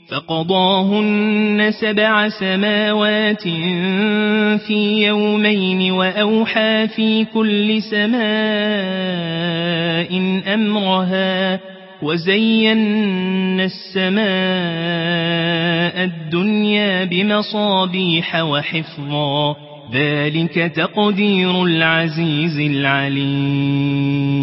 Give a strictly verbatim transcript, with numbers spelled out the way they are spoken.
فقضاهن سبع سماوات في يومين وأوحى في كل سماء أمرها وزينا السماء الدنيا بمصابيح وحفظا ذلك تقدير العزيز العليم